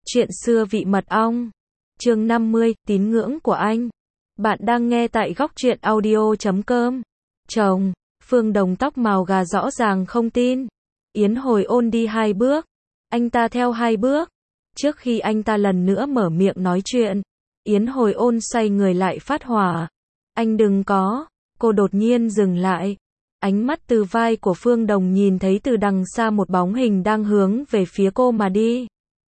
Chuyện xưa vị mật ong. Chương 50, tín ngưỡng của anh. Bạn đang nghe tại góc truyện audio.com. Chồng, Phương Đồng tóc màu gà rõ ràng không tin. Yến Hồi Ôn đi 2 bước. Anh ta theo 2 bước. Trước khi anh ta lần nữa mở miệng nói chuyện, Yến Hồi Ôn xoay người lại phát hỏa. Anh đừng có. Cô đột nhiên dừng lại. Ánh mắt từ vai của Phương Đồng nhìn thấy từ đằng xa một bóng hình đang hướng về phía cô mà đi.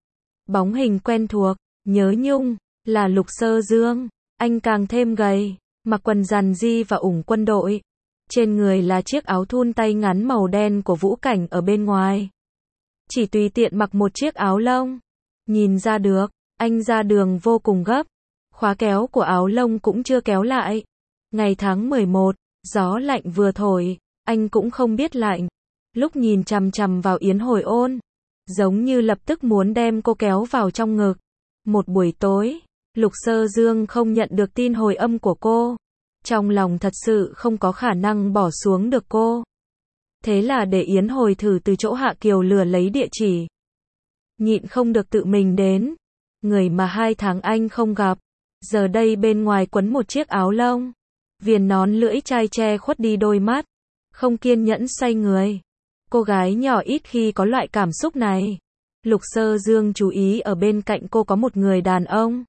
Bóng hình quen thuộc, nhớ nhung, là Lục Sơ Dương. Anh càng thêm gầy, mặc quần giàn di và ủng quân đội. Trên người là chiếc áo thun tay ngắn màu đen của Vũ Cảnh ở bên ngoài. Chỉ tùy tiện mặc một chiếc áo lông. Nhìn ra được, anh ra đường vô cùng gấp. Khóa kéo của áo lông cũng chưa kéo lại. Ngày tháng 11, gió lạnh vừa thổi, anh cũng không biết lạnh. Lúc nhìn chằm chằm vào Yến Hồi Ôn, giống như lập tức muốn đem cô kéo vào trong ngực. Một buổi tối, Lục Sơ Dương không nhận được tin hồi âm của cô. Trong lòng thật sự không có khả năng bỏ xuống được cô. Thế là để Yến Hồi thử từ chỗ Hạ Kiều lừa lấy địa chỉ. Nhịn không được tự mình đến. Người mà 2 tháng anh không gặp, giờ đây bên ngoài quấn một chiếc áo lông. Viền nón lưỡi chai che khuất đi đôi mắt. Không kiên nhẫn xoay người. Cô gái nhỏ ít khi có loại cảm xúc này. Lục Sơ Dương chú ý ở bên cạnh cô có một người đàn ông.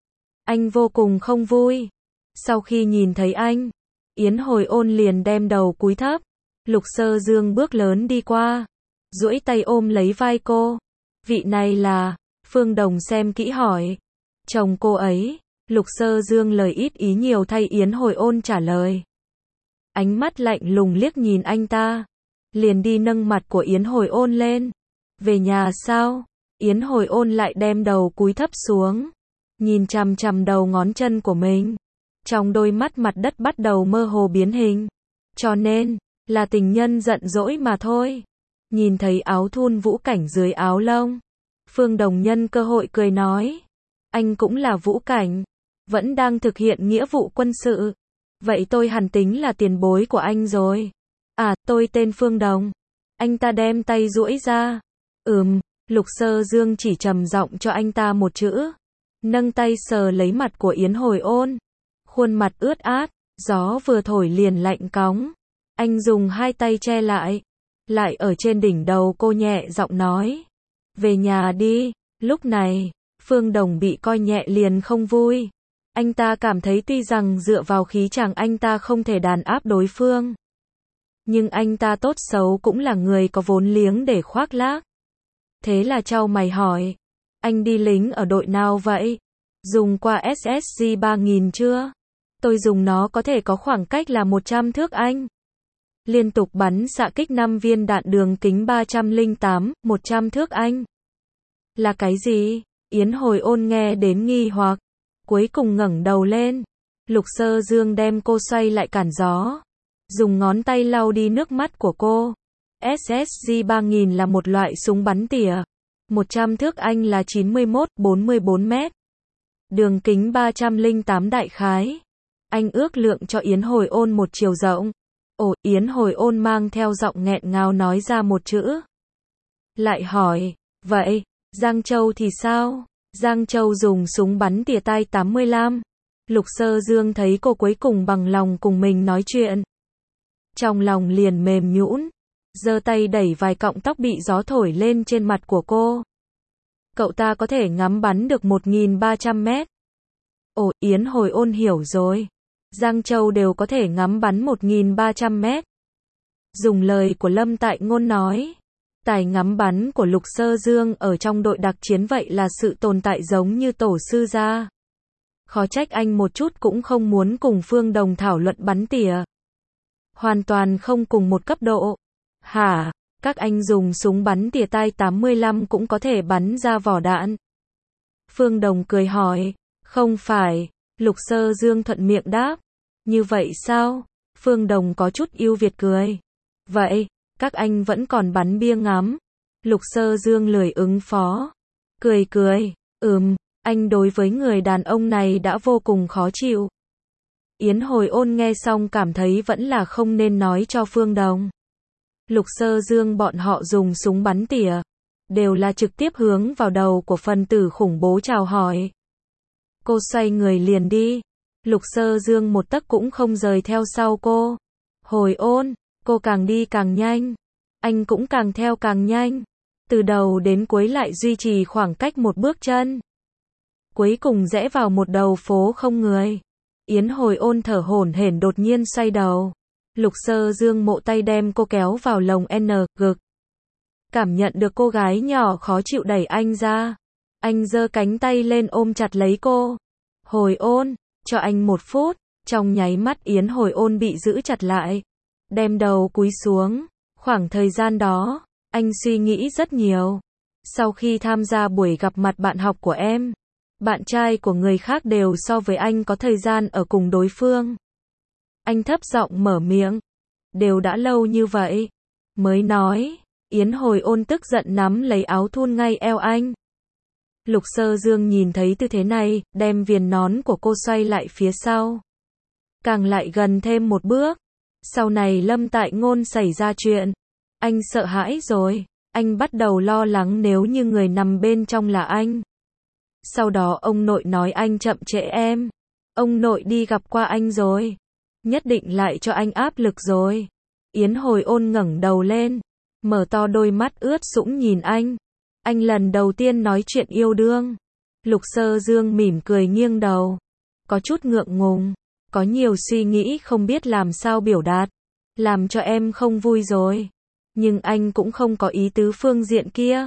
Anh vô cùng không vui. Sau khi nhìn thấy anh, Yến Hồi Ôn liền đem đầu cúi thấp. Lục Sơ Dương bước lớn đi qua, duỗi tay ôm lấy vai cô. Vị này là, Phương Đồng xem kỹ hỏi. Chồng cô ấy. Lục Sơ Dương lời ít ý nhiều thay Yến Hồi Ôn trả lời. Ánh mắt lạnh lùng liếc nhìn anh ta. Liền đi nâng mặt của Yến Hồi Ôn lên. Về nhà sao? Yến Hồi Ôn lại đem đầu cúi thấp xuống. Nhìn chằm chằm đầu ngón chân của mình. Trong đôi mắt mặt đất bắt đầu mơ hồ biến hình. Cho nên, là tình nhân giận dỗi mà thôi. Nhìn thấy áo thun Vũ Cảnh dưới áo lông. Phương Đồng nhân cơ hội cười nói. Anh cũng là Vũ Cảnh. Vẫn đang thực hiện nghĩa vụ quân sự. Vậy tôi hẳn tính là tiền bối của anh rồi. À, tôi tên Phương Đồng. Anh ta đem tay duỗi ra. Lục Sơ Dương chỉ trầm giọng cho anh ta một chữ. Nâng tay sờ lấy mặt của Yến Hồi Ôn. Khuôn mặt ướt át, gió vừa thổi liền lạnh cóng. Anh dùng 2 tay che lại. Lại ở trên đỉnh đầu cô nhẹ giọng nói. Về nhà đi. Lúc này, Phương Đồng bị coi nhẹ liền không vui. Anh ta cảm thấy tuy rằng dựa vào khí chàng anh ta không thể đàn áp đối phương. Nhưng anh ta tốt xấu cũng là người có vốn liếng để khoác lác. Thế là chau mày hỏi. Anh đi lính ở đội nào vậy? Dùng qua SSG 3000 chưa? Tôi dùng nó có thể có khoảng cách là 100 thước anh. Liên tục bắn xạ kích 5 viên đạn đường kính 308, 100 thước anh. Là cái gì? Yến Hồi Ôn nghe đến nghi hoặc. Cuối cùng ngẩng đầu lên. Lục Sơ Dương đem cô xoay lại cản gió. Dùng ngón tay lau đi nước mắt của cô. SSG 3000 là một loại súng bắn tỉa. 100 thước anh là 91-44 mét. Đường kính 308 đại khái. Anh ước lượng cho Yến Hồi Ôn một chiều rộng. Ồ, Yến Hồi Ôn mang theo giọng nghẹn ngào nói ra một chữ. Lại hỏi, vậy, Giang Châu thì sao? Giang Châu dùng súng bắn tỉa tay 85. Lục Sơ Dương thấy cô cuối cùng bằng lòng cùng mình nói chuyện. Trong lòng liền mềm nhũn, giơ tay đẩy vài cọng tóc bị gió thổi lên trên mặt của cô. Cậu ta có thể ngắm bắn được 1300 mét. Ồ, Yến Hồi Ôn hiểu rồi. Giang Châu đều có thể ngắm bắn 1300 mét. Dùng lời của Lâm Tại Ngôn nói. Tài ngắm bắn của Lục Sơ Dương ở trong đội đặc chiến vậy là sự tồn tại giống như tổ sư gia. Khó trách anh một chút cũng không muốn cùng Phương Đồng thảo luận bắn tỉa. Hoàn toàn không cùng một cấp độ. Hả? Các anh dùng súng bắn tỉa tay 85 cũng có thể bắn ra vỏ đạn. Phương Đồng cười hỏi. Không phải. Lục Sơ Dương thuận miệng đáp. Như vậy sao? Phương Đồng có chút ưu việt cười. Vậy, các anh vẫn còn bắn bia ngắm. Lục Sơ Dương lười ứng phó. Cười cười. Anh đối với người đàn ông này đã vô cùng khó chịu. Yến Hồi Ôn nghe xong cảm thấy vẫn là không nên nói cho Phương Đồng. Lục Sơ Dương bọn họ dùng súng bắn tỉa. đều là trực tiếp hướng vào đầu của phần tử khủng bố chào hỏi. Cô xoay người liền đi. Lục Sơ Dương một tấc cũng không rời theo sau cô. Hồi Ôn, cô càng đi càng nhanh. Anh cũng càng theo càng nhanh. Từ đầu đến cuối lại duy trì khoảng cách một bước chân. Cuối cùng rẽ vào một đầu phố không người. Yến Hồi Ôn thở hổn hển đột nhiên xoay đầu. Lục Sơ Dương mộ tay đem cô kéo vào lồng ngực. Cảm nhận được cô gái nhỏ khó chịu đẩy anh ra. Anh giơ cánh tay lên ôm chặt lấy cô. Hồi Ôn, cho anh 1 phút. Trong nháy mắt Yến Hồi Ôn bị giữ chặt lại. Đem đầu cúi xuống. Khoảng thời gian đó, anh suy nghĩ rất nhiều. Sau khi tham gia buổi gặp mặt bạn học của em, bạn trai của người khác đều so với anh có thời gian ở cùng đối phương. Anh thấp giọng mở miệng. Đều đã lâu như vậy. Mới nói. Yến Hồi Ôn tức giận nắm lấy áo thun ngay eo anh. Lục Sơ Dương nhìn thấy tư thế này, đem viền nón của cô xoay lại phía sau. Càng lại gần thêm một bước. Sau này Lâm Tại Ngôn xảy ra chuyện. Anh sợ hãi rồi. Anh bắt đầu lo lắng nếu như người nằm bên trong là anh. Sau đó ông nội nói anh chậm trễ em. Ông nội đi gặp qua anh rồi. Nhất định lại cho anh áp lực rồi. Yến Hồi Ôn ngẩng đầu lên. Mở to đôi mắt ướt sũng nhìn anh. Anh lần đầu tiên nói chuyện yêu đương. Lục Sơ Dương mỉm cười nghiêng đầu. Có chút ngượng ngùng. Có nhiều suy nghĩ không biết làm sao biểu đạt. Làm cho em không vui rồi. Nhưng anh cũng không có ý tứ phương diện kia.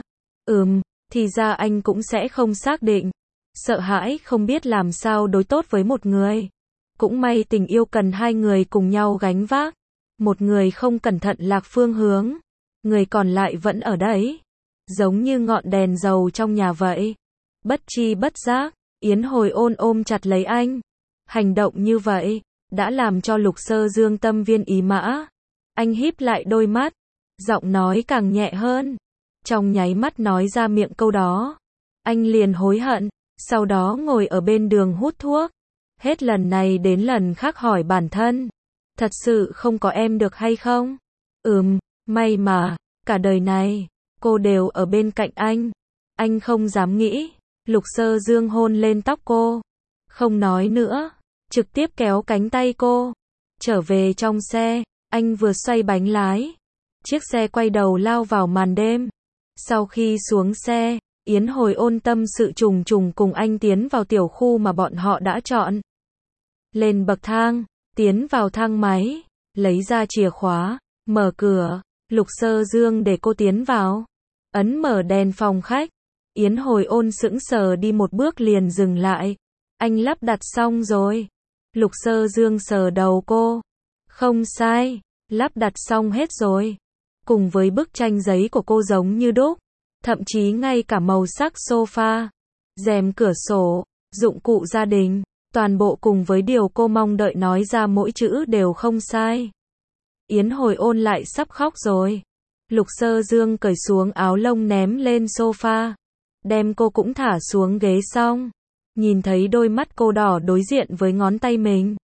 Thì ra anh cũng sẽ không xác định. Sợ hãi không biết làm sao đối tốt với một người. Cũng may tình yêu cần 2 người cùng nhau gánh vác. Một người không cẩn thận lạc phương hướng. Người còn lại vẫn ở đấy. Giống như ngọn đèn dầu trong nhà vậy. Bất chi bất giác, Yến Hồi Ôn ôm chặt lấy anh. Hành động như vậy, đã làm cho Lục Sơ Dương tâm viên ý mã. Anh híp lại đôi mắt. Giọng nói càng nhẹ hơn. Trong nháy mắt nói ra miệng câu đó. Anh liền hối hận. Sau đó ngồi ở bên đường hút thuốc. Hết lần này đến lần khác hỏi bản thân. Thật sự không có em được hay không? May mà, cả đời này, cô đều ở bên cạnh anh. Anh không dám nghĩ. Lục Sơ Dương hôn lên tóc cô. Không nói nữa. Trực tiếp kéo cánh tay cô. Trở về trong xe, anh vừa xoay bánh lái. Chiếc xe quay đầu lao vào màn đêm. Sau khi xuống xe, Yến Hồi Ôn tâm sự trùng trùng cùng anh tiến vào tiểu khu mà bọn họ đã chọn. Lên bậc thang, tiến vào thang máy, lấy ra chìa khóa, mở cửa. Lục Sơ Dương để cô tiến vào. Ấn mở đèn phòng khách. Yến Hồi Ôn sững sờ đi một bước liền dừng lại. Anh lắp đặt xong rồi. Lục Sơ Dương sờ đầu cô. Không sai, lắp đặt xong hết rồi. Cùng với bức tranh giấy của cô giống như đúc. Thậm chí ngay cả màu sắc sofa, rèm cửa sổ, dụng cụ gia đình, toàn bộ cùng với điều cô mong đợi nói ra mỗi chữ đều không sai. Yến Hồi Ôn lại sắp khóc rồi. Lục Sơ Dương cởi xuống áo lông ném lên sofa. Đem cô cũng thả xuống ghế xong. Nhìn thấy đôi mắt cô đỏ đối diện với ngón tay mình.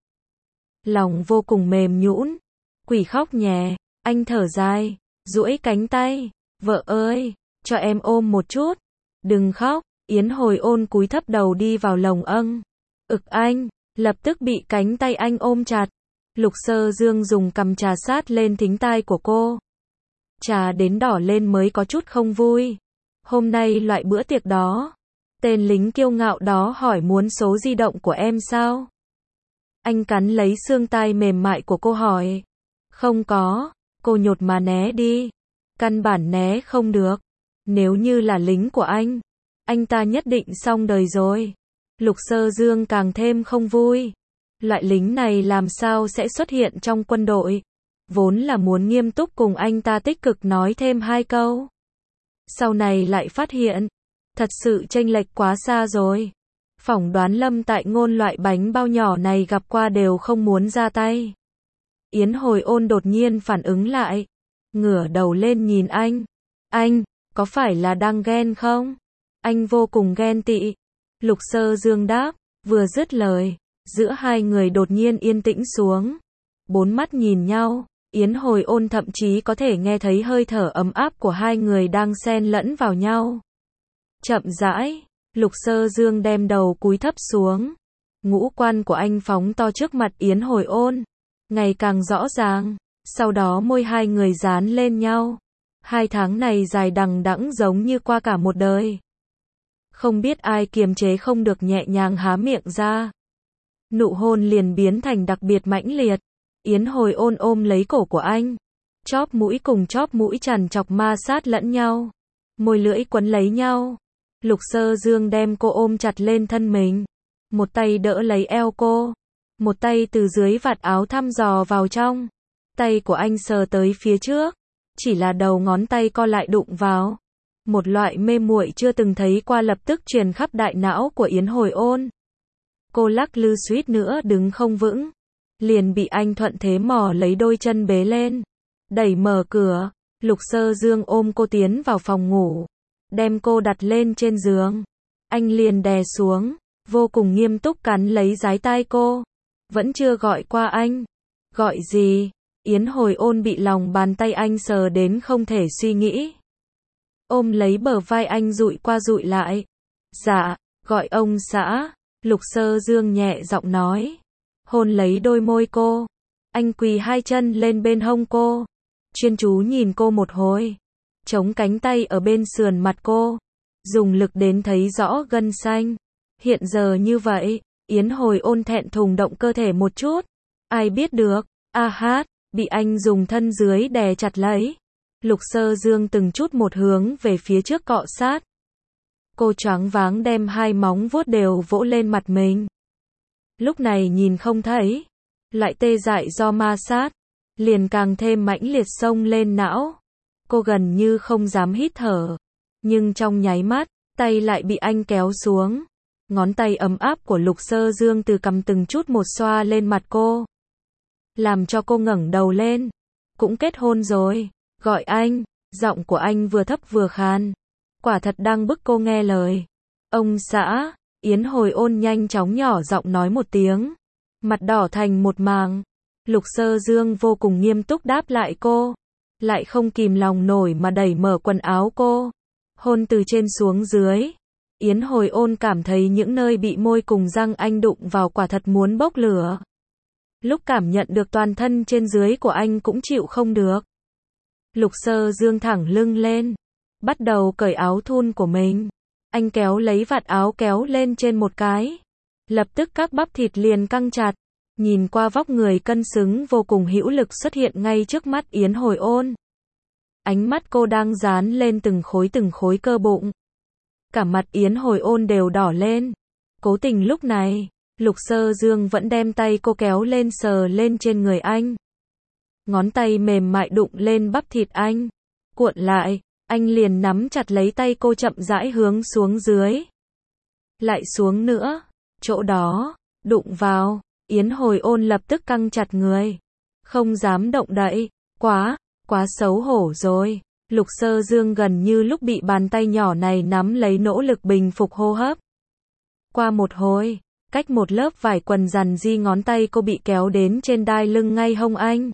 Lòng vô cùng mềm nhũn. Quỷ khóc nhè. Anh thở dài, duỗi cánh tay. Vợ ơi, cho em ôm một chút. Đừng khóc. Yến Hồi Ôn cúi thấp đầu đi vào lồng ực anh. Lập tức bị cánh tay anh ôm chặt. Lục Sơ Dương dùng cằm trà sát lên thính tai của cô. Trà đến đỏ lên mới có chút không vui. Hôm nay loại bữa tiệc đó. Tên lính kiêu ngạo đó hỏi muốn số di động của em sao? Anh cắn lấy xương tai mềm mại của cô hỏi. Không có. Cô nhột mà né đi. Căn bản né không được. Nếu như là lính của anh ta nhất định xong đời rồi. Lục Sơ Dương càng thêm không vui. Loại lính này làm sao sẽ xuất hiện trong quân đội? Vốn là muốn nghiêm túc cùng anh ta tích cực nói thêm 2 câu. Sau này lại phát hiện, thật sự chênh lệch quá xa rồi. Phỏng đoán Lâm Tại Ngôn loại bánh bao nhỏ này gặp qua đều không muốn ra tay. Yến Hồi Ôn đột nhiên phản ứng lại. Ngửa đầu lên nhìn anh. Anh, có phải là đang ghen không? Anh vô cùng ghen tị. Lục Sơ Dương đáp, vừa dứt lời. Giữa hai người đột nhiên yên tĩnh xuống. 4 mắt nhìn nhau. Yến Hồi Ôn thậm chí có thể nghe thấy hơi thở ấm áp của hai người đang xen lẫn vào nhau. Chậm rãi, Lục Sơ Dương đem đầu cúi thấp xuống. Ngũ quan của anh phóng to trước mặt Yến Hồi Ôn, ngày càng rõ ràng. Sau đó môi hai người dán lên nhau. 2 tháng này dài đằng đẵng giống như qua cả một đời. Không biết ai kiềm chế không được nhẹ nhàng há miệng ra. Nụ hôn liền biến thành đặc biệt mãnh liệt. Yến Hồi Ôn ôm lấy cổ của anh. Chóp mũi cùng chóp mũi trằn trọc ma sát lẫn nhau. Môi lưỡi quấn lấy nhau. Lục Sơ Dương đem cô ôm chặt lên thân mình. Một tay đỡ lấy eo cô. Một tay từ dưới vạt áo thăm dò vào trong. Tay của anh sờ tới phía trước. Chỉ là đầu ngón tay co lại đụng vào. Một loại mê muội chưa từng thấy qua lập tức truyền khắp đại não của Yến Hồi Ôn. Cô lắc lư suýt nữa đứng không vững. Liền bị anh thuận thế mò lấy đôi chân bế lên. Đẩy mở cửa. Lục Sơ Dương ôm cô tiến vào phòng ngủ. Đem cô đặt lên trên giường. Anh liền đè xuống. Vô cùng nghiêm túc cắn lấy dái tai cô. Vẫn chưa gọi qua anh. Gọi gì? Yến Hồi Ôn bị lòng bàn tay anh sờ đến không thể suy nghĩ. Ôm lấy bờ vai anh dụi qua dụi lại. Dạ, gọi ông xã. Lục Sơ Dương nhẹ giọng nói. Hôn lấy đôi môi cô. Anh quỳ 2 chân lên bên hông cô. Chuyên chú nhìn cô một hồi. Chống cánh tay ở bên sườn mặt cô. Dùng lực đến thấy rõ gân xanh. Hiện giờ như vậy, Yến Hồi Ôn thẹn thùng động cơ thể một chút. Ai biết được, a hát, bị anh dùng thân dưới đè chặt lấy. Lục Sơ Dương từng chút một hướng về phía trước cọ sát. Cô choáng váng đem 2 móng vuốt đều vỗ lên mặt mình. Lúc này nhìn không thấy. Lại tê dại do ma sát. Liền càng thêm mãnh liệt xông lên não. Cô gần như không dám hít thở. Nhưng trong nháy mắt, tay lại bị anh kéo xuống. Ngón tay ấm áp của Lục Sơ Dương từ cằm từng chút một xoa lên mặt cô. Làm cho cô ngẩng đầu lên. Cũng kết hôn rồi. Gọi anh. Giọng của anh vừa thấp vừa khàn. Quả thật đang bức cô nghe lời. Ông xã. Yến Hồi Ôn nhanh chóng nhỏ giọng nói một tiếng. Mặt đỏ thành một màng. Lục Sơ Dương vô cùng nghiêm túc đáp lại cô. Lại không kìm lòng nổi mà đẩy mở quần áo cô. Hôn từ trên xuống dưới. Yến Hồi Ôn cảm thấy những nơi bị môi cùng răng anh đụng vào quả thật muốn bốc lửa. Lúc cảm nhận được toàn thân trên dưới của anh cũng chịu không được. Lục Sơ Dương thẳng lưng lên. Bắt đầu cởi áo thun của mình. Anh kéo lấy vạt áo kéo lên trên một cái. Lập tức các bắp thịt liền căng chặt. Nhìn qua vóc người cân xứng vô cùng hữu lực xuất hiện ngay trước mắt Yến Hồi Ôn. Ánh mắt cô đang dán lên từng khối cơ bụng. Cả mặt Yến Hồi Ôn đều đỏ lên. Cố tình lúc này, Lục Sơ Dương vẫn đem tay cô kéo lên sờ lên trên người anh. Ngón tay mềm mại đụng lên bắp thịt anh. Cuộn lại, anh liền nắm chặt lấy tay cô chậm rãi hướng xuống dưới. Lại xuống nữa. Chỗ đó, đụng vào. Yến Hồi Ôn lập tức căng chặt người. Không dám động đậy. Quá xấu hổ rồi. Lục Sơ Dương gần như lúc bị bàn tay nhỏ này nắm lấy nỗ lực bình phục hô hấp. Qua một hồi, cách một lớp vải quần rằn di ngón tay cô bị kéo đến trên đai lưng ngay hông anh.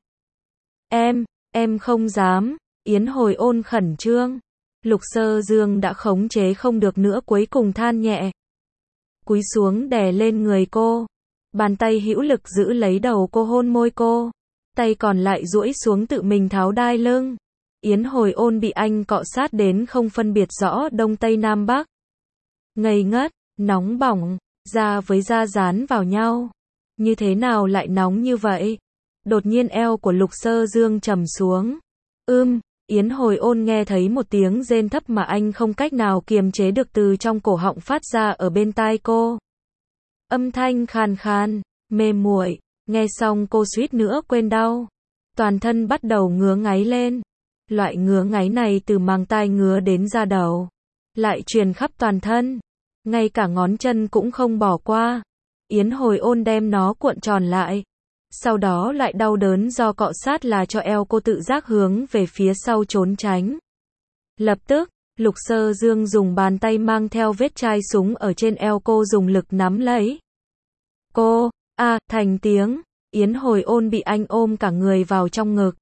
Em không dám. Yến Hồi Ôn khẩn trương. Lục Sơ Dương đã khống chế không được nữa cuối cùng than nhẹ. Cúi xuống đè lên người cô. Bàn tay hữu lực giữ lấy đầu cô hôn môi cô. Tay còn lại duỗi xuống tự mình tháo đai lưng. Yến Hồi Ôn bị anh cọ sát đến không phân biệt rõ đông tây nam bắc. Ngây ngất, nóng bỏng, da với da dán vào nhau. Như thế nào lại nóng như vậy? Đột nhiên eo của Lục Sơ Dương trầm xuống. Yến Hồi Ôn nghe thấy một tiếng rên thấp mà anh không cách nào kiềm chế được từ trong cổ họng phát ra ở bên tai cô. Âm thanh khàn khàn, mê muội, nghe xong cô suýt nữa quên đau. Toàn thân bắt đầu ngứa ngáy lên. Loại ngứa ngáy này từ mang tai ngứa đến da đầu. Lại truyền khắp toàn thân. Ngay cả ngón chân cũng không bỏ qua. Yến Hồi Ôn đem nó cuộn tròn lại. Sau đó lại đau đớn do cọ sát là cho eo cô tự giác hướng về phía sau trốn tránh. Lập tức, Lục Sơ Dương dùng bàn tay mang theo vết chai súng ở trên eo cô dùng lực nắm lấy. Cô, thành tiếng, Yến Hồi Ôn bị anh ôm cả người vào trong ngực.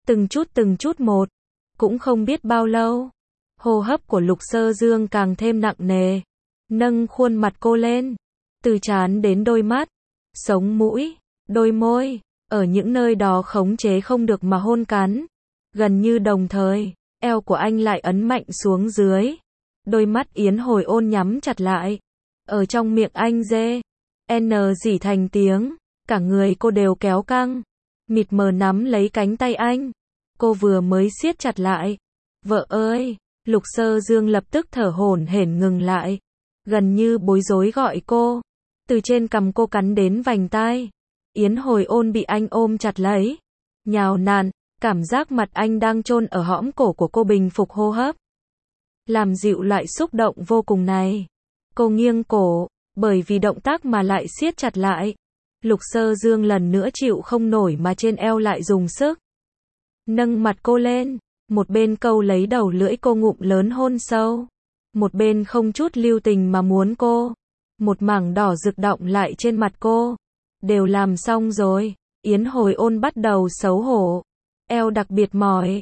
từng chút một. Cũng không biết bao lâu, hô hấp của Lục Sơ Dương càng thêm nặng nề, nâng khuôn mặt cô lên, từ trán đến đôi mắt, sống mũi, đôi môi, ở những nơi đó khống chế không được mà hôn cắn. Gần như đồng thời, eo của anh lại ấn mạnh xuống dưới. Đôi mắt Yến Hồi Ôn nhắm chặt lại. Ở trong miệng anh dê, N rỉ thành tiếng, cả người cô đều kéo căng, mịt mờ nắm lấy cánh tay anh. Cô vừa mới siết chặt lại. Vợ ơi, Lục Sơ Dương lập tức thở hổn hển ngừng lại, gần như bối rối gọi cô. Từ trên cằm cô cắn đến vành tai. Yến Hồi Ôn bị anh ôm chặt lấy, nhào nặn, cảm giác mặt anh đang chôn ở hõm cổ của cô bình phục hô hấp, làm dịu loại xúc động vô cùng này. Cô nghiêng cổ, bởi vì động tác mà lại siết chặt lại. Lục Sơ Dương lần nữa chịu không nổi mà trên eo lại dùng sức. Nâng mặt cô lên, một bên câu lấy đầu lưỡi cô ngụm lớn hôn sâu, một bên không chút lưu tình mà muốn cô. Một mảng đỏ rực đọng lại trên mặt cô. Đều làm xong rồi, Yến Hồi Ôn bắt đầu xấu hổ. Eo đặc biệt mỏi,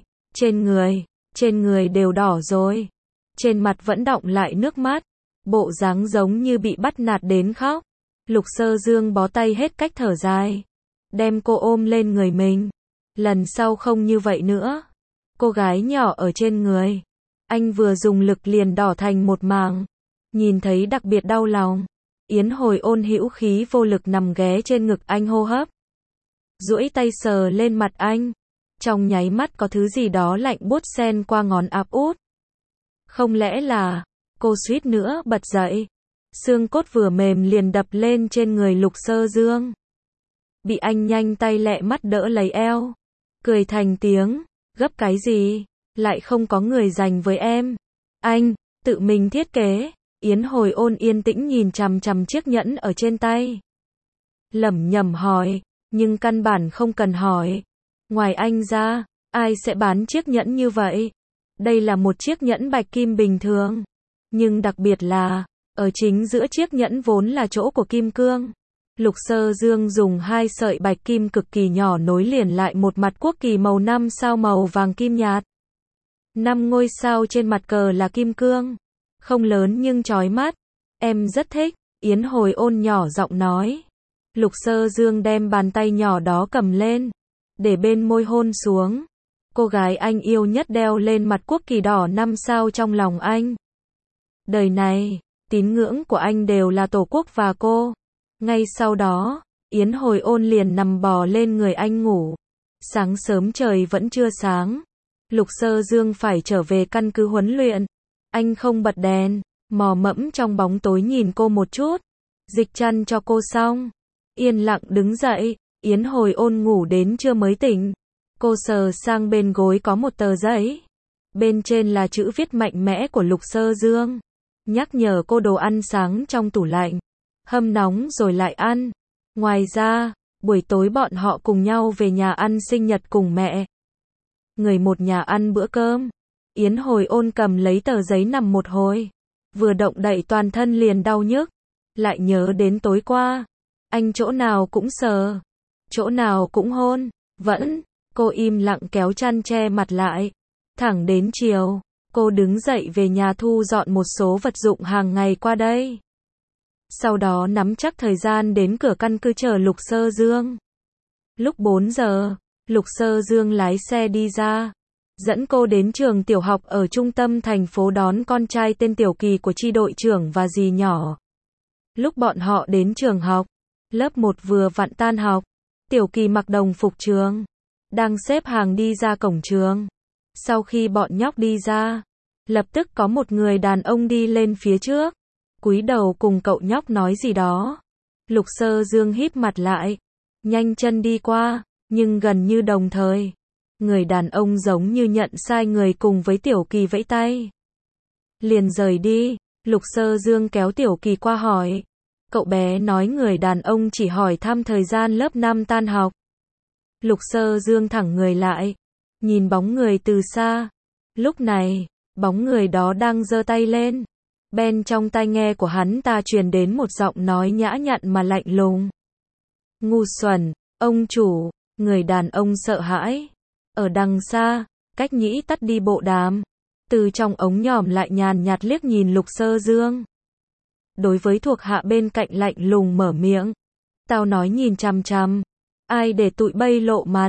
trên người đều đỏ rồi. Trên mặt vẫn đọng lại nước mắt, bộ dáng giống như bị bắt nạt đến khóc. Lục Sơ Dương bó tay hết cách thở dài, đem cô ôm lên người mình. Lần sau không như vậy nữa. Cô gái nhỏ ở trên người anh vừa dùng lực liền đỏ thành một mảng, nhìn thấy đặc biệt đau lòng. Yến Hồi Ôn hữu khí vô lực nằm ghé trên ngực anh hô hấp, duỗi tay sờ lên mặt anh. Trong nháy mắt có thứ gì đó lạnh buốt xen qua ngón áp út. Không lẽ là, cô suýt nữa bật dậy. Xương cốt vừa mềm liền đập lên trên người Lục Sơ Dương. Bị anh nhanh tay lẹ mắt đỡ lấy eo, cười thành tiếng, gấp cái gì, lại không có người dành với em. Anh, tự mình thiết kế. Yến Hồi Ôn yên tĩnh nhìn chằm chằm chiếc nhẫn ở trên tay. Lẩm nhẩm hỏi, nhưng căn bản không cần hỏi. Ngoài anh ra, ai sẽ bán chiếc nhẫn như vậy? Đây là một chiếc nhẫn bạch kim bình thường, nhưng đặc biệt là, ở chính giữa chiếc nhẫn vốn là chỗ của kim cương. Lục Sơ Dương dùng 2 sợi bạch kim cực kỳ nhỏ nối liền lại một mặt quốc kỳ màu 5 sao màu vàng kim nhạt. 5 ngôi sao trên mặt cờ là kim cương. Không lớn nhưng chói mắt. Em rất thích, Yến Hồi Ôn nhỏ giọng nói. Lục Sơ Dương đem bàn tay nhỏ đó cầm lên, để bên môi hôn xuống. Cô gái anh yêu nhất đeo lên mặt quốc kỳ đỏ 5 sao trong lòng anh. Đời này, tín ngưỡng của anh đều là Tổ quốc và cô. Ngay sau đó, Yến Hồi Ôn liền nằm bò lên người anh ngủ. Sáng sớm trời vẫn chưa sáng. Lục Sơ Dương phải trở về căn cứ huấn luyện. Anh không bật đèn, mò mẫm trong bóng tối nhìn cô một chút. Dịch chăn cho cô xong, yên lặng đứng dậy. Yến Hồi Ôn ngủ đến trưa mới tỉnh. Cô sờ sang bên gối có một tờ giấy. Bên trên là chữ viết mạnh mẽ của Lục Sơ Dương, nhắc nhở cô đồ ăn sáng trong tủ lạnh, hâm nóng rồi lại ăn. Ngoài ra, buổi tối bọn họ cùng nhau về nhà ăn sinh nhật cùng mẹ. Người một nhà ăn bữa cơm. Yến Hồi Ôn cầm lấy tờ giấy nằm một hồi. Vừa động đậy toàn thân liền đau nhức. Lại nhớ đến tối qua. Anh chỗ nào cũng sờ, chỗ nào cũng hôn. Vẫn, cô im lặng kéo chăn che mặt lại. Thẳng đến chiều, cô đứng dậy về nhà thu dọn một số vật dụng hàng ngày qua đây. Sau đó nắm chắc thời gian đến cửa căn cứ chờ Lục Sơ Dương. Lúc 4 giờ, Lục Sơ Dương lái xe đi ra, dẫn cô đến trường tiểu học ở trung tâm thành phố đón con trai tên Tiểu Kỳ của chi đội trưởng và dì nhỏ. Lúc bọn họ đến trường học, lớp 1 vừa vặn tan học. Tiểu Kỳ mặc đồng phục trường, đang xếp hàng đi ra cổng trường. Sau khi bọn nhóc đi ra, lập tức có một người đàn ông đi lên phía trước, cúi đầu cùng cậu nhóc nói gì đó. Lục Sơ Dương híp mặt lại, nhanh chân đi qua, nhưng gần như đồng thời, người đàn ông giống như nhận sai người cùng với Tiểu Kỳ vẫy tay. Liền rời đi. Lục Sơ Dương kéo Tiểu Kỳ qua hỏi. Cậu bé nói người đàn ông chỉ hỏi thăm thời gian lớp 5 tan học. Lục Sơ Dương thẳng người lại, nhìn bóng người từ xa. Lúc này, bóng người đó đang giơ tay lên. Bên trong tai nghe của hắn ta truyền đến một giọng nói nhã nhặn mà lạnh lùng. Ngu xuẩn, ông chủ. Người đàn ông sợ hãi, Ở đằng xa, Cách Nhĩ tắt đi bộ đàm. Từ trong ống nhòm lại nhàn nhạt liếc nhìn Lục Sơ Dương. Đối với thuộc hạ bên cạnh lạnh lùng mở miệng. Tao nói nhìn chằm chằm. Ai để tụi bay lộ mặt.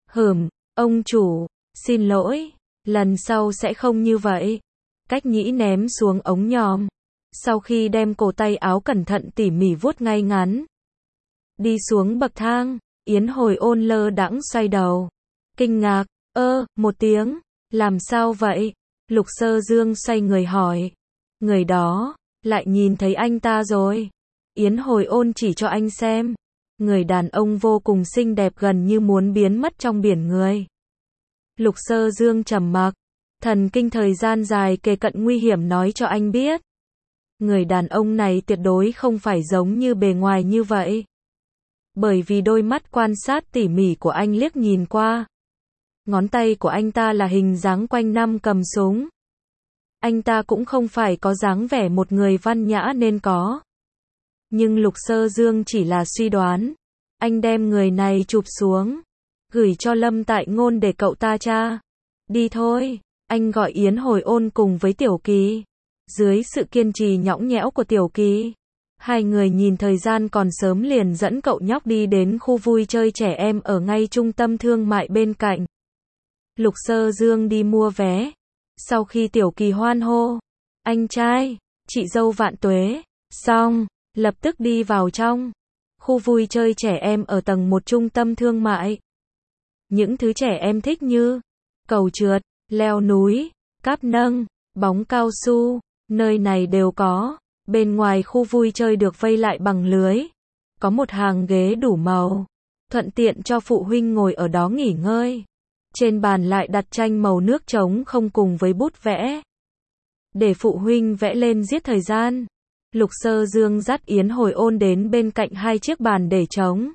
Ông chủ, xin lỗi. Lần sau sẽ không như vậy. Cách Nhĩ ném xuống ống nhòm. Sau khi đem cổ tay áo cẩn thận tỉ mỉ vuốt ngay ngắn. Đi xuống bậc thang, Yến Hồi Ôn lơ đãng xoay đầu. Kinh ngạc, một tiếng. Làm sao vậy? Lục Sơ Dương xoay người hỏi. Người đó, lại nhìn thấy anh ta rồi. Yến Hồi Ôn chỉ cho anh xem. Người đàn ông vô cùng xinh đẹp gần như muốn biến mất trong biển người. Lục Sơ Dương trầm mặc. Thần kinh thời gian dài kề cận nguy hiểm nói cho anh biết. Người đàn ông này tuyệt đối không phải giống như bề ngoài như vậy. Bởi vì đôi mắt quan sát tỉ mỉ của anh liếc nhìn qua. Ngón tay của anh ta là hình dáng quanh năm cầm súng. Anh ta cũng không phải có dáng vẻ một người văn nhã nên có. Nhưng Lục Sơ Dương chỉ là suy đoán. Anh đem người này chụp xuống. Gửi cho Lâm Tại Ngôn để cậu ta tra. Đi thôi. Anh gọi Yến Hồi Ôn cùng với Tiểu Kỳ. Dưới sự kiên trì nhõng nhẽo của Tiểu Kỳ, hai người nhìn thời gian còn sớm liền dẫn cậu nhóc đi đến khu vui chơi trẻ em ở ngay trung tâm thương mại bên cạnh. Lục Sơ Dương đi mua vé. Sau khi Tiểu Kỳ hoan hô, anh trai, chị dâu vạn tuế, xong, lập tức đi vào trong khu vui chơi trẻ em ở tầng 1 trung tâm thương mại. Những thứ trẻ em thích như cầu trượt, leo núi, cáp nâng, bóng cao su, nơi này đều có. Bên ngoài khu vui chơi được vây lại bằng lưới. Có một hàng ghế đủ màu, thuận tiện cho phụ huynh ngồi ở đó nghỉ ngơi. Trên bàn lại đặt tranh màu nước trống không cùng với bút vẽ. Để phụ huynh vẽ lên giết thời gian. Lục Sơ Dương dắt Yến Hồi Ôn đến bên cạnh hai chiếc bàn để trống.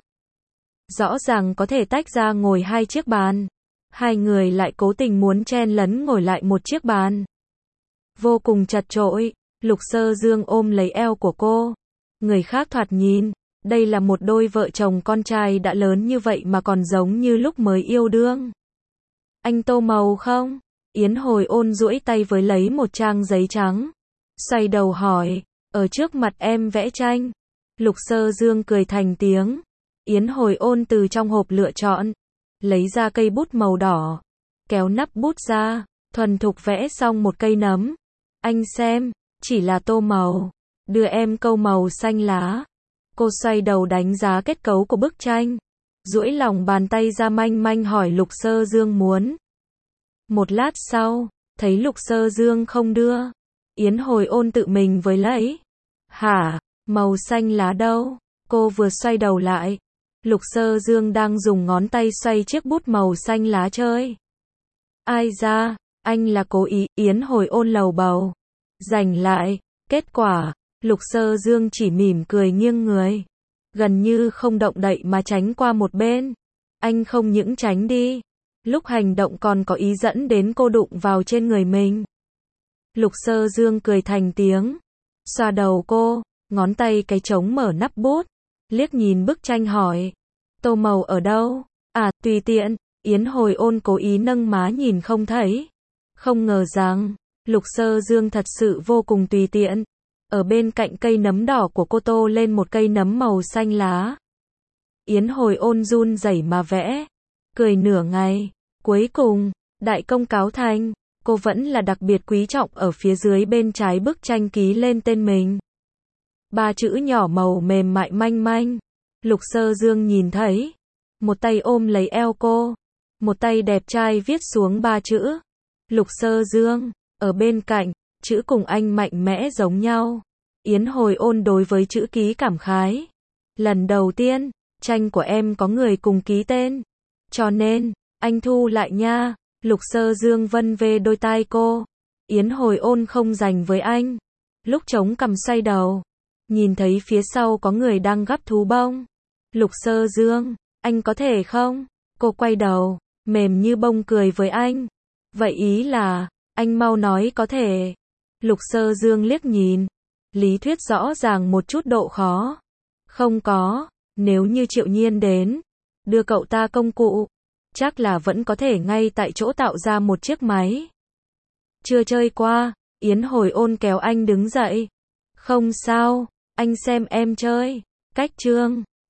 Rõ ràng có thể tách ra ngồi hai chiếc bàn. Hai người lại cố tình muốn chen lấn ngồi lại một chiếc bàn. Vô cùng chật chội. Lục Sơ Dương ôm lấy eo của cô. Người khác thoạt nhìn, đây là một đôi vợ chồng con trai đã lớn như vậy mà còn giống như lúc mới yêu đương. Anh tô màu không? Yến Hồi Ôn duỗi tay với lấy một trang giấy trắng. Xoay đầu hỏi, ở trước mặt em vẽ tranh. Lục Sơ Dương cười thành tiếng. Yến Hồi Ôn từ trong hộp lựa chọn. Lấy ra cây bút màu đỏ. Kéo nắp bút ra, thuần thục vẽ xong một cây nấm. Anh xem. Chỉ là tô màu. Đưa em câu màu xanh lá. Cô xoay đầu đánh giá kết cấu của bức tranh. Duỗi lòng bàn tay ra manh manh hỏi Lục Sơ Dương muốn. Một lát sau, thấy Lục Sơ Dương không đưa. Yến Hồi Ôn tự mình với lấy. Hả, màu xanh lá đâu? Cô vừa xoay đầu lại. Lục Sơ Dương đang dùng ngón tay xoay chiếc bút màu xanh lá chơi. Ai ra, anh là cố ý, Yến Hồi Ôn lầu bầu. Giành lại, kết quả, Lục Sơ Dương chỉ mỉm cười nghiêng người. Gần như không động đậy mà tránh qua một bên. Anh không những tránh đi. Lúc hành động còn có ý dẫn đến cô đụng vào trên người mình. Lục Sơ Dương cười thành tiếng. Xoa đầu cô, ngón tay cái trống mở nắp bút. Liếc nhìn bức tranh hỏi. Tô màu ở đâu? À, tùy tiện. Yến Hồi Ôn cố ý nâng má nhìn không thấy. Không ngờ rằng Lục Sơ Dương thật sự vô cùng tùy tiện. Ở bên cạnh cây nấm đỏ của cô tô lên một cây nấm màu xanh lá. Yến Hồi Ôn run rẩy mà vẽ. Cười nửa ngày. Cuối cùng, đại công cáo thành. Cô vẫn là đặc biệt quý trọng ở phía dưới bên trái bức tranh ký lên tên mình. 3 chữ nhỏ màu mềm mại manh manh. Lục Sơ Dương nhìn thấy. Một tay ôm lấy eo cô. Một tay đẹp trai viết xuống 3 chữ. Lục Sơ Dương. Ở bên cạnh, chữ cùng anh mạnh mẽ giống nhau. Yến Hồi Ôn đối với chữ ký cảm khái. Lần đầu tiên, tranh của em có người cùng ký tên. Cho nên, anh thu lại nha. Lục Sơ Dương vân về đôi tai cô. Yến Hồi Ôn không dành với anh. Lúc trống cằm xoay đầu. Nhìn thấy phía sau có người đang gắp thú bông. Lục Sơ Dương, anh có thể không? Cô quay đầu, mềm như bông cười với anh. Vậy ý là, anh mau nói có thể. Lục Sơ Dương liếc nhìn. Lý thuyết rõ ràng một chút độ khó. Không có, nếu như Triệu Nhiên đến, đưa cậu ta công cụ. Chắc là vẫn có thể ngay tại chỗ tạo ra một chiếc máy. Chưa chơi qua, Yến Hồi Ôn kéo anh đứng dậy. Không sao, anh xem em chơi. Cách Trương